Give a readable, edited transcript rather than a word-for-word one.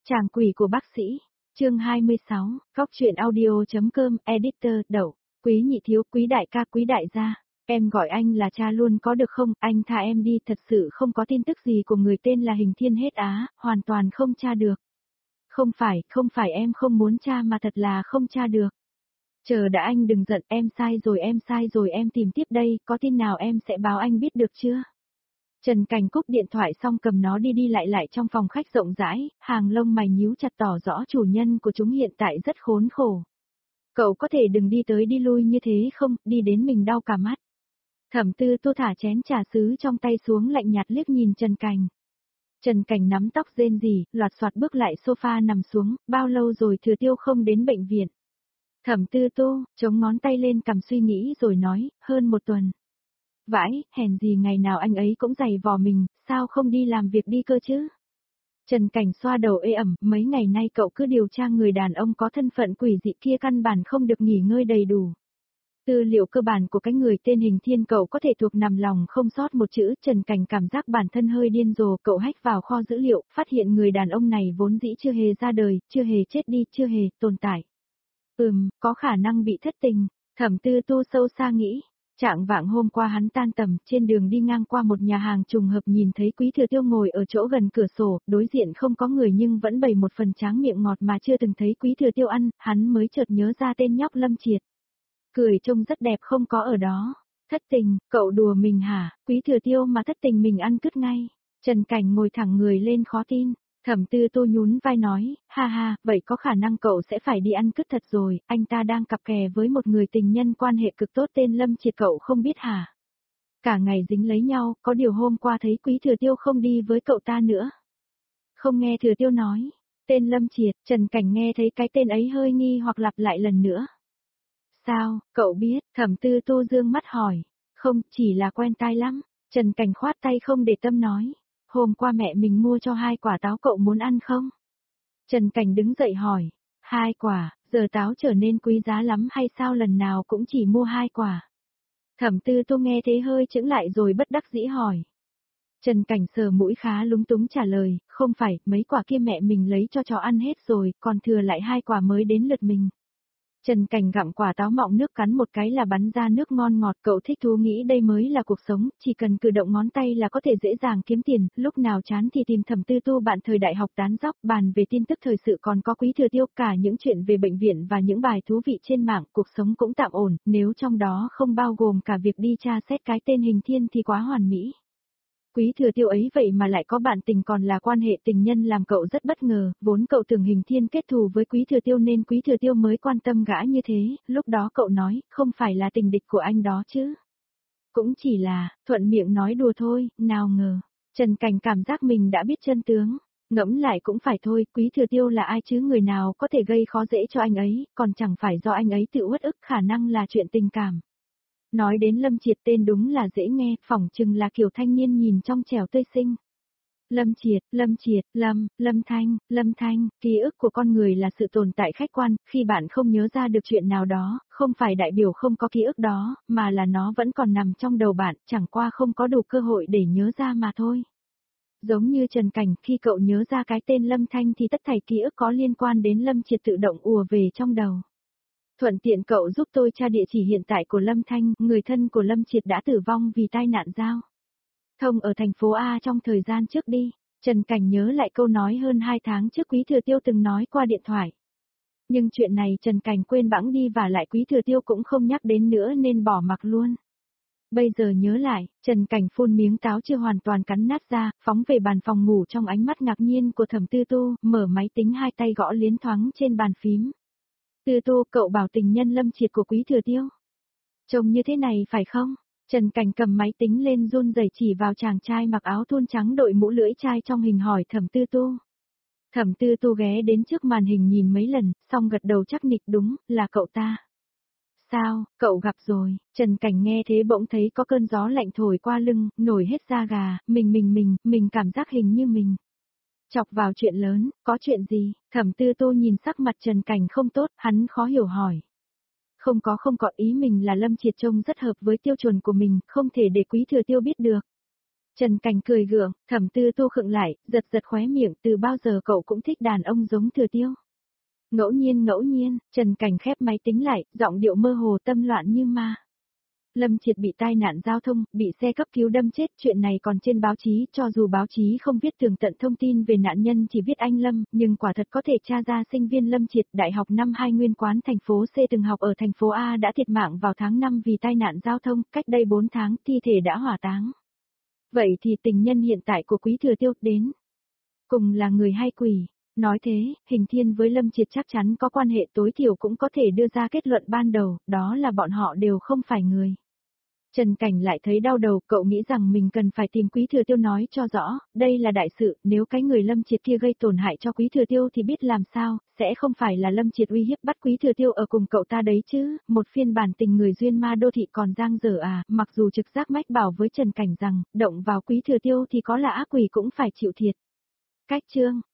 Chàng quỷ của bác sĩ, chương 26, góc truyện audio.com, editor, Đậu, Quý nhị thiếu, Quý đại ca, Quý đại gia, em gọi anh là cha luôn có được không, anh tha em đi, thật sự không có tin tức gì của người tên là Hình Thiên hết á, hoàn toàn không tra được. Không phải em không muốn tra mà thật là không tra được. Chờ đã anh đừng giận, em sai rồi em tìm tiếp đây, có tin nào em sẽ báo anh biết được chưa? Trần Cảnh cúp điện thoại xong cầm nó đi lại trong phòng khách rộng rãi, hàng lông mày nhíu chặt tỏ rõ chủ nhân của chúng hiện tại rất khốn khổ. Cậu có thể đừng đi tới đi lui như thế không, đi đến mình đau cả mắt. Thẩm Tư Tô thả chén trà sứ trong tay xuống lạnh nhạt liếc nhìn Trần Cảnh. Trần Cảnh nắm tóc rên rỉ, loạt soạt bước lại sofa nằm xuống, bao lâu rồi Thừa Tiêu không đến bệnh viện. Thẩm Tư Tô, chống ngón tay lên cầm suy nghĩ rồi nói, hơn 1 tuần. Vãi, hèn gì ngày nào anh ấy cũng giày vò mình, sao không đi làm việc đi cơ chứ? Trần Cảnh xoa đầu ê ẩm, mấy ngày nay cậu cứ điều tra người đàn ông có thân phận quỷ dị kia căn bản không được nghỉ ngơi đầy đủ. Tư liệu cơ bản của cái người tên Hình Thiên cậu có thể thuộc nằm lòng không sót một chữ, Trần Cảnh cảm giác bản thân hơi điên rồ, cậu hack vào kho dữ liệu, phát hiện người đàn ông này vốn dĩ chưa hề ra đời, chưa hề chết đi, chưa hề tồn tại. Có khả năng bị thất tình, Thẩm Tư Tô sâu xa nghĩ. Trạng vạng hôm qua hắn tan tầm, trên đường đi ngang qua một nhà hàng trùng hợp nhìn thấy Quý Thừa Tiêu ngồi ở chỗ gần cửa sổ, đối diện không có người nhưng vẫn bày một phần tráng miệng ngọt mà chưa từng thấy Quý Thừa Tiêu ăn, hắn mới chợt nhớ ra tên nhóc Lâm Triệt. Cười trông rất đẹp không có ở đó. Thất tình, cậu đùa mình hả, Quý Thừa Tiêu mà thất tình mình ăn cứt ngay. Trần Cảnh ngồi thẳng người lên khó tin. Thẩm Tư Tô nhún vai nói, ha ha, vậy có khả năng cậu sẽ phải đi ăn cứt thật rồi, anh ta đang cặp kè với một người tình nhân quan hệ cực tốt tên Lâm Triệt cậu không biết hả? Cả ngày dính lấy nhau, có điều hôm qua thấy Quý Thừa Tiêu không đi với cậu ta nữa. Không nghe Thừa Tiêu nói, tên Lâm Triệt, Trần Cảnh nghe thấy cái tên ấy hơi nghi hoặc lặp lại lần nữa. Sao, cậu biết, Thẩm Tư Tô dương mắt hỏi, không, chỉ là quen tai lắm, Trần Cảnh khoát tay không để tâm nói. Hôm qua mẹ mình mua cho 2 quả táo cậu muốn ăn không? Trần Cảnh đứng dậy hỏi. 2 quả, giờ táo trở nên quý giá lắm hay sao lần nào cũng chỉ mua 2 quả? Thẩm Tư Tô nghe thế hơi chững lại rồi bất đắc dĩ hỏi. Trần Cảnh sờ mũi khá lúng túng trả lời, không phải, mấy quả kia mẹ mình lấy cho chó ăn hết rồi, còn thừa lại 2 quả mới đến lượt mình. Trần Cảnh gặm quả táo mọng nước cắn một cái là bắn ra nước ngon ngọt, cậu thích thú nghĩ đây mới là cuộc sống, chỉ cần cử động ngón tay là có thể dễ dàng kiếm tiền, lúc nào chán thì tìm Thẩm Tư Tô bạn thời đại học tán dóc, bàn về tin tức thời sự còn có Quý Thừa Tiêu, cả những chuyện về bệnh viện và những bài thú vị trên mạng, cuộc sống cũng tạm ổn, nếu trong đó không bao gồm cả việc đi tra xét cái tên Hình Thiên thì quá hoàn mỹ. Quý Thừa Tiêu ấy vậy mà lại có bạn tình còn là quan hệ tình nhân làm cậu rất bất ngờ, vốn cậu tưởng Hình Thiên kết thù với Quý Thừa Tiêu nên Quý Thừa Tiêu mới quan tâm gã như thế, lúc đó cậu nói, không phải là tình địch của anh đó chứ. Cũng chỉ là, thuận miệng nói đùa thôi, nào ngờ. Trần Cảnh cảm giác mình đã biết chân tướng, ngẫm lại cũng phải thôi, Quý Thừa Tiêu là ai chứ, người nào có thể gây khó dễ cho anh ấy, còn chẳng phải do anh ấy tự uất ức, khả năng là chuyện tình cảm. Nói đến Lâm Triệt tên đúng là dễ nghe, phỏng chừng là kiểu thanh niên nhìn trong trẻo tươi xinh. Lâm Triệt, Lâm Thanh, ký ức của con người là sự tồn tại khách quan, khi bạn không nhớ ra được chuyện nào đó, không phải đại biểu không có ký ức đó, mà là nó vẫn còn nằm trong đầu bạn, chẳng qua không có đủ cơ hội để nhớ ra mà thôi. Giống như Trần Cảnh, khi cậu nhớ ra cái tên Lâm Thanh thì tất thảy ký ức có liên quan đến Lâm Triệt tự động ùa về trong đầu. Thuận tiện cậu giúp tôi tra địa chỉ hiện tại của Lâm Thanh, người thân của Lâm Triệt đã tử vong vì tai nạn giao thông ở thành phố A trong thời gian trước đi. Trần Cảnh nhớ lại câu nói hơn 2 tháng trước Quý Thừa Tiêu từng nói qua điện thoại. Nhưng chuyện này Trần Cảnh quên bẵng đi và lại Quý Thừa Tiêu cũng không nhắc đến nữa nên bỏ mặc luôn. Bây giờ nhớ lại, Trần Cảnh phun miếng táo chưa hoàn toàn cắn nát ra, phóng về bàn phòng ngủ trong ánh mắt ngạc nhiên của Thẩm Tư Tô, mở máy tính 2 tay gõ liến thoáng trên bàn phím. Tư Tô, cậu bảo tình nhân Lâm Triệt của Quý Thừa Tiêu. Trông như thế này phải không? Trần Cảnh cầm máy tính lên run rẩy chỉ vào chàng trai mặc áo thun trắng đội mũ lưỡi chai trong hình hỏi Thẩm Tư Tô. Thẩm Tư Tô ghé đến trước màn hình nhìn mấy lần, xong gật đầu chắc nịch đúng, là cậu ta. Sao, cậu gặp rồi, Trần Cảnh nghe thế bỗng thấy có cơn gió lạnh thổi qua lưng, nổi hết da gà, mình cảm giác hình như mình. Chọc vào chuyện lớn, có chuyện gì? Thẩm Tư Tô nhìn sắc mặt Trần Cảnh không tốt, hắn khó hiểu hỏi. Không có ý mình là Lâm Triệt trông rất hợp với tiêu chuẩn của mình, không thể để Quý Thừa Tiêu biết được. Trần Cảnh cười gượng, Thẩm Tư Tô khựng lại, giật giật khóe miệng, từ bao giờ cậu cũng thích đàn ông giống Thừa Tiêu. Ngẫu nhiên, Trần Cảnh khép máy tính lại, giọng điệu mơ hồ tâm loạn như ma. Lâm Triệt bị tai nạn giao thông, bị xe cấp cứu đâm chết, chuyện này còn trên báo chí, cho dù báo chí không viết tường tận thông tin về nạn nhân chỉ viết anh Lâm, nhưng quả thật có thể tra ra sinh viên Lâm Triệt đại học năm 2 nguyên quán thành phố C từng học ở thành phố A đã thiệt mạng vào tháng 5 vì tai nạn giao thông, cách đây 4 tháng thi thể đã hỏa táng. Vậy thì tình nhân hiện tại của Quý Thừa Tiêu đến cùng là người hay quỷ? Nói thế, Hình Thiên với Lâm Triệt chắc chắn có quan hệ, tối thiểu cũng có thể đưa ra kết luận ban đầu, đó là bọn họ đều không phải người. Trần Cảnh lại thấy đau đầu, cậu nghĩ rằng mình cần phải tìm Quý Thừa Tiêu nói cho rõ, đây là đại sự, nếu cái người Lâm Triệt kia gây tổn hại cho Quý Thừa Tiêu thì biết làm sao, sẽ không phải là Lâm Triệt uy hiếp bắt Quý Thừa Tiêu ở cùng cậu ta đấy chứ, một phiên bản tình người duyên ma đô thị còn dang dở à, mặc dù trực giác mách bảo với Trần Cảnh rằng, động vào Quý Thừa Tiêu thì có là ác quỷ cũng phải chịu thiệt. Cách chương